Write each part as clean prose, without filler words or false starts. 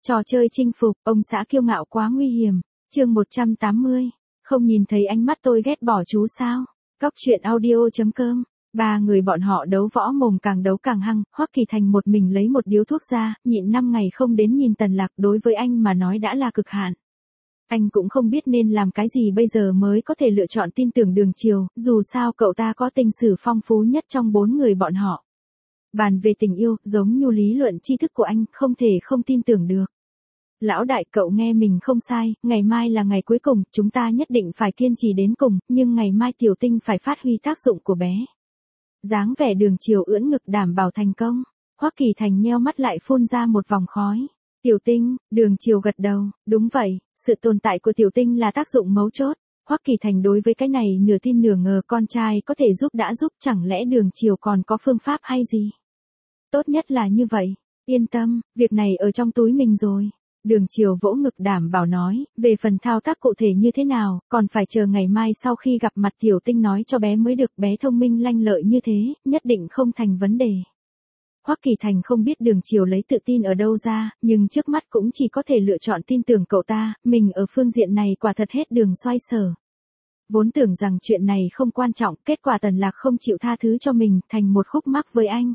Trò chơi chinh phục, ông xã kiêu ngạo quá nguy hiểm. Chương 180. Không nhìn thấy ánh mắt tôi ghét bỏ chú sao? Cóc truyện audio.com. Ba người bọn họ đấu võ mồm càng đấu càng hăng, Hoắc Kỳ Thành một mình lấy một điếu thuốc ra, nhịn 5 ngày không đến nhìn Tần Lạc, đối với anh mà nói đã là cực hạn. Anh cũng không biết nên làm cái gì bây giờ mới có thể lựa chọn tin tưởng Đường Chiều, dù sao cậu ta có tình sử phong phú nhất trong 4 người bọn họ. Bàn về tình yêu, giống như lý luận tri thức của anh, không thể không tin tưởng được. Lão đại, cậu nghe mình không sai, ngày mai là ngày cuối cùng, chúng ta nhất định phải kiên trì đến cùng, nhưng ngày mai Tiểu Tinh phải phát huy tác dụng của bé. Dáng vẻ Đường Chiều ưỡn ngực đảm bảo thành công. Hoắc Kỳ Thành nheo mắt lại phun ra một vòng khói. Tiểu Tinh, Đường Chiều gật đầu, đúng vậy, sự tồn tại của Tiểu Tinh là tác dụng mấu chốt. Hoắc Kỳ Thành đối với cái này nửa tin nửa ngờ, con trai có thể giúp đã giúp, chẳng lẽ Đường Chiều còn có phương pháp hay gì? Tốt nhất là như vậy, yên tâm, việc này ở trong túi mình rồi. Đường Chiều vỗ ngực đảm bảo nói, về phần thao tác cụ thể như thế nào, còn phải chờ ngày mai sau khi gặp mặt Tiểu Tinh nói cho bé mới được, bé thông minh lanh lợi như thế, nhất định không thành vấn đề. Hoắc Kỳ Thành không biết Đường Chiều lấy tự tin ở đâu ra, nhưng trước mắt cũng chỉ có thể lựa chọn tin tưởng cậu ta, mình ở phương diện này quả thật hết đường xoay sở. Vốn tưởng rằng chuyện này không quan trọng, kết quả Tần Lạc không chịu tha thứ cho mình, thành một khúc mắc với anh.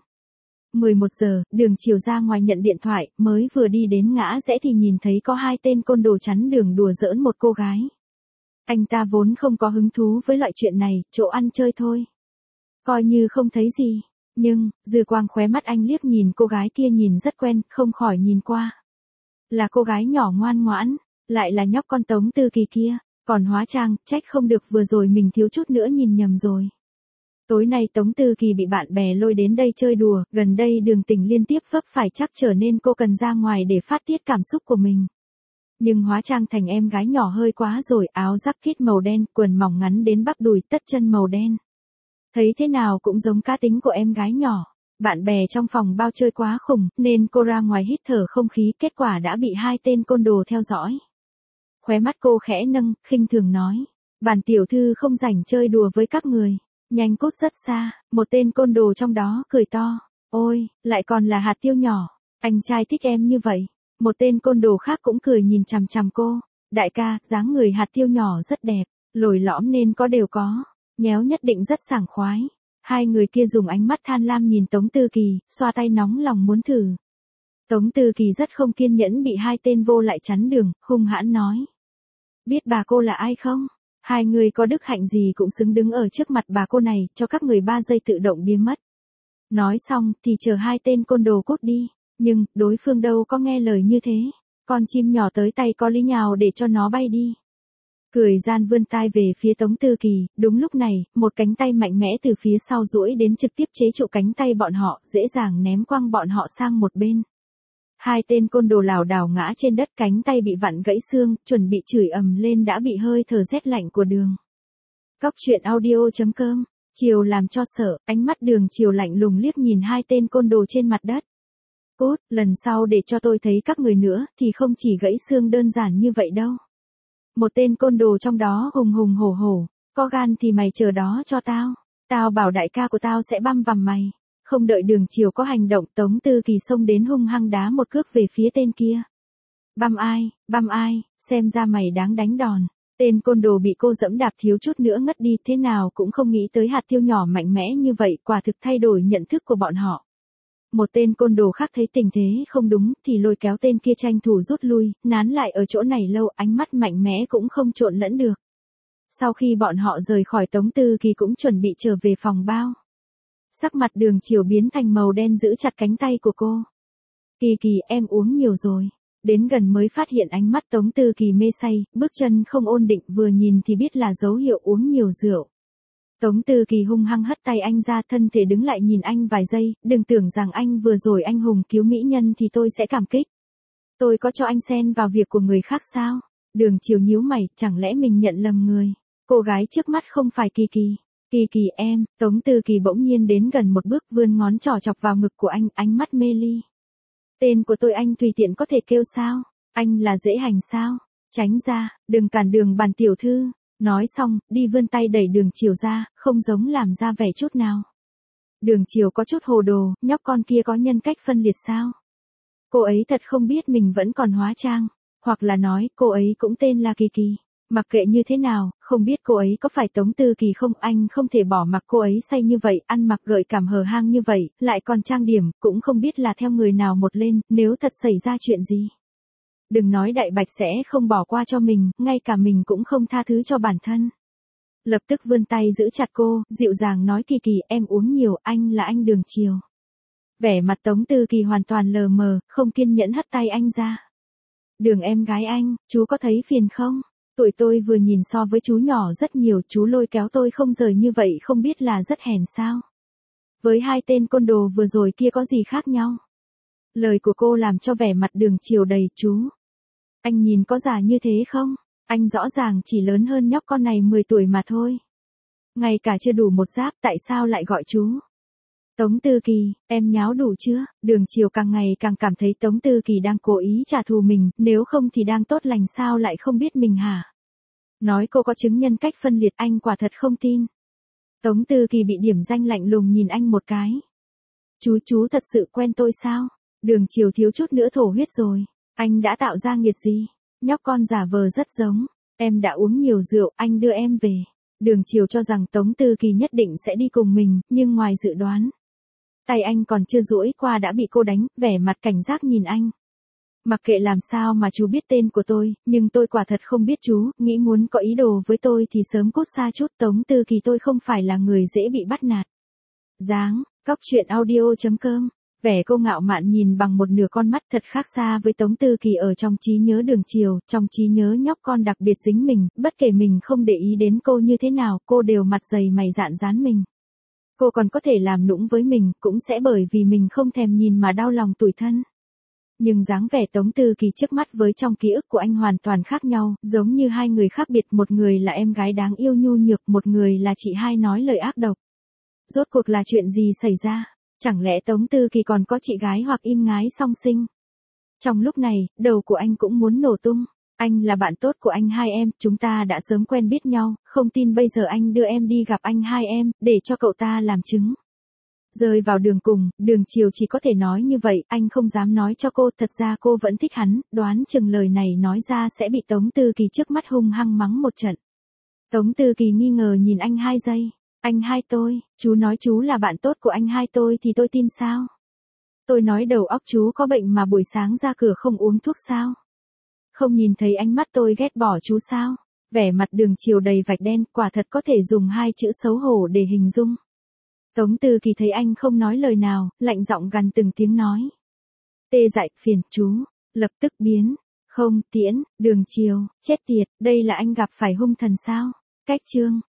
11 giờ, Đường Chiều ra ngoài nhận điện thoại, mới vừa đi đến ngã rẽ thì nhìn thấy có 2 tên côn đồ chắn đường đùa giỡn một cô gái. Anh ta vốn không có hứng thú với loại chuyện này, chỗ ăn chơi thôi. Coi như không thấy gì, nhưng, dư quang khóe mắt anh liếc nhìn cô gái kia nhìn rất quen, không khỏi nhìn qua. Là cô gái nhỏ ngoan ngoãn, lại là nhóc con Tống Tư Kỳ kia, còn hóa trang, trách không được vừa rồi mình thiếu chút nữa nhìn nhầm rồi. Tối nay Tống Tư Kỳ bị bạn bè lôi đến đây chơi đùa, gần đây Đường Tình liên tiếp vấp phải chắc trở nên cô cần ra ngoài để phát tiết cảm xúc của mình. Nhưng hóa trang thành em gái nhỏ hơi quá rồi, áo jacket màu đen, quần mỏng ngắn đến bắp đùi, tất chân màu đen. Thấy thế nào cũng giống cá tính của em gái nhỏ. Bạn bè trong phòng bao chơi quá khủng, nên cô ra ngoài hít thở không khí, kết quả đã bị 2 tên côn đồ theo dõi. Khóe mắt cô khẽ nâng, khinh thường nói, bản tiểu thư không rảnh chơi đùa với các người. Nhanh cút rất xa, một tên côn đồ trong đó cười to, ôi, lại còn là hạt tiêu nhỏ, anh trai thích em như vậy. Một tên côn đồ khác cũng cười nhìn chằm chằm cô, đại ca, dáng người hạt tiêu nhỏ rất đẹp, lồi lõm nên có đều có, nhéo nhất định rất sảng khoái. 2 người kia dùng ánh mắt tham lam nhìn Tống Tư Kỳ, xoa tay nóng lòng muốn thử. Tống Tư Kỳ rất không kiên nhẫn bị 2 tên vô lại chắn đường, hung hãn nói. Biết bà cô là ai không? 2 người có đức hạnh gì cũng xứng đứng ở trước mặt bà cô này, cho các người 3 giây tự động biến mất. Nói xong thì chờ 2 tên côn đồ cút đi, nhưng đối phương đâu có nghe lời như thế. Con chim nhỏ tới tay có lý nhào để cho nó bay đi. Cười gian vươn tai về phía Tống Tư Kỳ, đúng lúc này, một cánh tay mạnh mẽ từ phía sau duỗi đến trực tiếp chế trụ cánh tay bọn họ, dễ dàng ném quăng bọn họ sang một bên. 2 tên côn đồ lảo đảo ngã trên đất, cánh tay bị vặn gãy xương, chuẩn bị chửi ầm lên đã bị hơi thở rét lạnh của Đường. Cóc truyện audio.com. Chiều làm cho sợ, ánh mắt Đường Chiều lạnh lùng liếc nhìn 2 tên côn đồ trên mặt đất. Cút, lần sau để cho tôi thấy các người nữa, thì không chỉ gãy xương đơn giản như vậy đâu. Một tên côn đồ trong đó hùng hùng hổ hổ, có gan thì mày chờ đó cho tao. Tao bảo đại ca của tao sẽ băm vằm mày. Không đợi Đường Chiều có hành động, Tống Tư Kỳ xông đến hung hăng đá một cước về phía tên kia. Băm ai, xem ra mày đáng đánh đòn. Tên côn đồ bị cô dẫm đạp thiếu chút nữa ngất đi, thế nào cũng không nghĩ tới hạt tiêu nhỏ mạnh mẽ như vậy, quả thực thay đổi nhận thức của bọn họ. Một tên côn đồ khác thấy tình thế không đúng, thì lôi kéo tên kia tranh thủ rút lui, nán lại ở chỗ này lâu, ánh mắt mạnh mẽ cũng không trộn lẫn được. Sau khi bọn họ rời khỏi, Tống Tư Kỳ cũng chuẩn bị trở về phòng bao. Sắc mặt Đường Chiều biến thành màu đen giữ chặt cánh tay của cô. Kỳ Kỳ, em uống nhiều rồi. Đến gần mới phát hiện ánh mắt Tống Tư Kỳ mê say, bước chân không ổn định, vừa nhìn thì biết là dấu hiệu uống nhiều rượu. Tống Tư Kỳ hung hăng hất tay anh ra, thân thể đứng lại nhìn anh vài giây, đừng tưởng rằng anh vừa rồi anh hùng cứu mỹ nhân thì tôi sẽ cảm kích. Tôi có cho anh xen vào việc của người khác sao? Đường Chiều nhíu mày, chẳng lẽ mình nhận lầm người? Cô gái trước mắt không phải Kỳ Kỳ. Kỳ Kỳ em, Tống Tư Kỳ bỗng nhiên đến gần một bước, vươn ngón trỏ chọc vào ngực của anh, ánh mắt mê ly. Tên của tôi anh tùy tiện có thể kêu sao? Anh là dễ hành sao? Tránh ra, đừng cản đường bản tiểu thư. Nói xong, đi vươn tay đẩy Đường Chiều ra, không giống làm ra vẻ chút nào. Đường Chiều có chút hồ đồ, nhóc con kia có nhân cách phân liệt sao? Cô ấy thật không biết mình vẫn còn hóa trang. Hoặc là nói, cô ấy cũng tên là Kỳ Kỳ. Mặc kệ như thế nào, không biết cô ấy có phải Tống Tư Kỳ không, anh không thể bỏ mặc cô ấy say như vậy, ăn mặc gợi cảm hở hang như vậy, lại còn trang điểm, cũng không biết là theo người nào một lên, nếu thật xảy ra chuyện gì. Đừng nói Đại Bạch sẽ không bỏ qua cho mình, ngay cả mình cũng không tha thứ cho bản thân. Lập tức vươn tay giữ chặt cô, dịu dàng nói Kỳ Kỳ, em uống nhiều, anh là anh Đường Chiều. Vẻ mặt Tống Tư Kỳ hoàn toàn lờ mờ, không kiên nhẫn hất tay anh ra. Đường em gái anh, chú có thấy phiền không? Tuổi tôi vừa nhìn so với chú nhỏ rất nhiều, chú lôi kéo tôi không rời như vậy không biết là rất hèn sao? Với hai tên côn đồ vừa rồi kia có gì khác nhau? Lời của cô làm cho vẻ mặt Đường Chiều đầy chú. Anh nhìn có già như thế không? Anh rõ ràng chỉ lớn hơn nhóc con này 10 tuổi mà thôi. Ngay cả chưa đủ một giáp tại sao lại gọi chú? Tống Tư Kỳ, em nháo đủ chưa? Đường Chiều càng ngày càng cảm thấy Tống Tư Kỳ đang cố ý trả thù mình, nếu không thì đang tốt lành sao lại không biết mình hả? Nói cô có chứng nhân cách phân liệt anh quả thật không tin. Tống Tư Kỳ bị điểm danh lạnh lùng nhìn anh một cái. Chú thật sự quen tôi sao? Đường Chiều thiếu chút nữa thổ huyết rồi. Anh đã tạo ra nghiệt gì? Nhóc con giả vờ rất giống. Em đã uống nhiều rượu, anh đưa em về. Đường Chiều cho rằng Tống Tư Kỳ nhất định sẽ đi cùng mình, nhưng ngoài dự đoán. Tay anh còn chưa duỗi qua đã bị cô đánh, vẻ mặt cảnh giác nhìn anh. Mặc kệ làm sao mà chú biết tên của tôi, nhưng tôi quả thật không biết chú, nghĩ muốn có ý đồ với tôi thì sớm cút xa chút. Tống Tư Kỳ, tôi không phải là người dễ bị bắt nạt. Dáng, cóc truyện audio.com. Vẻ cô ngạo mạn nhìn bằng một nửa con mắt thật khác xa với Tống Tư Kỳ ở trong trí nhớ Đường Chiều, trong trí nhớ nhóc con đặc biệt dính mình, bất kể mình không để ý đến cô như thế nào, cô đều mặt dày mày dạn dán mình. Cô còn có thể làm nũng với mình, cũng sẽ bởi vì mình không thèm nhìn mà đau lòng tủi thân. Nhưng dáng vẻ Tống Tư Kỳ trước mắt với trong ký ức của anh hoàn toàn khác nhau, giống như hai người khác biệt, một người là em gái đáng yêu nhu nhược, một người là chị hai nói lời ác độc. Rốt cuộc là chuyện gì xảy ra? Chẳng lẽ Tống Tư Kỳ còn có chị gái hoặc im ngái song sinh? Trong lúc này, đầu của anh cũng muốn nổ tung. Anh là bạn tốt của anh hai em, chúng ta đã sớm quen biết nhau, không tin bây giờ anh đưa em đi gặp anh hai em, để cho cậu ta làm chứng. Rơi vào đường cùng, Đường Chiều chỉ có thể nói như vậy, anh không dám nói cho cô, thật ra cô vẫn thích hắn, đoán chừng lời này nói ra sẽ bị Tống Tư Kỳ trước mắt hung hăng mắng một trận. Tống Tư Kỳ nghi ngờ nhìn anh 2 giây. Anh hai tôi, chú nói chú là bạn tốt của anh hai tôi thì tôi tin sao? Tôi nói đầu óc chú có bệnh mà buổi sáng ra cửa không uống thuốc sao? Không nhìn thấy ánh mắt tôi ghét bỏ chú sao? Vẻ mặt Đường Chiều đầy vạch đen, quả thật có thể dùng 2 chữ xấu hổ để hình dung. Tống Tư Kỳ thấy anh không nói lời nào, lạnh giọng gằn từng tiếng nói. Tê dại, phiền chú, lập tức biến. Không, Tiễn, Đường Chiều, chết tiệt, đây là anh gặp phải hung thần sao? Cách chương.